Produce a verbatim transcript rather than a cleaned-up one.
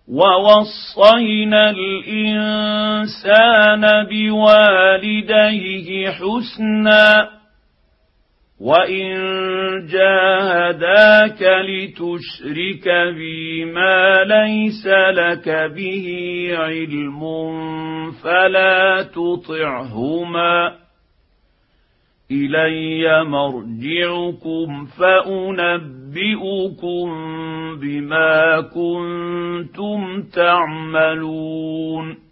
ووصينا الإنسان بوالديه حسنا وإن جاهداك لتشرك بي ما ليس لك به علم فلا تطعهما إلي مرجعكم فأنبئكم بما كنتم تعملون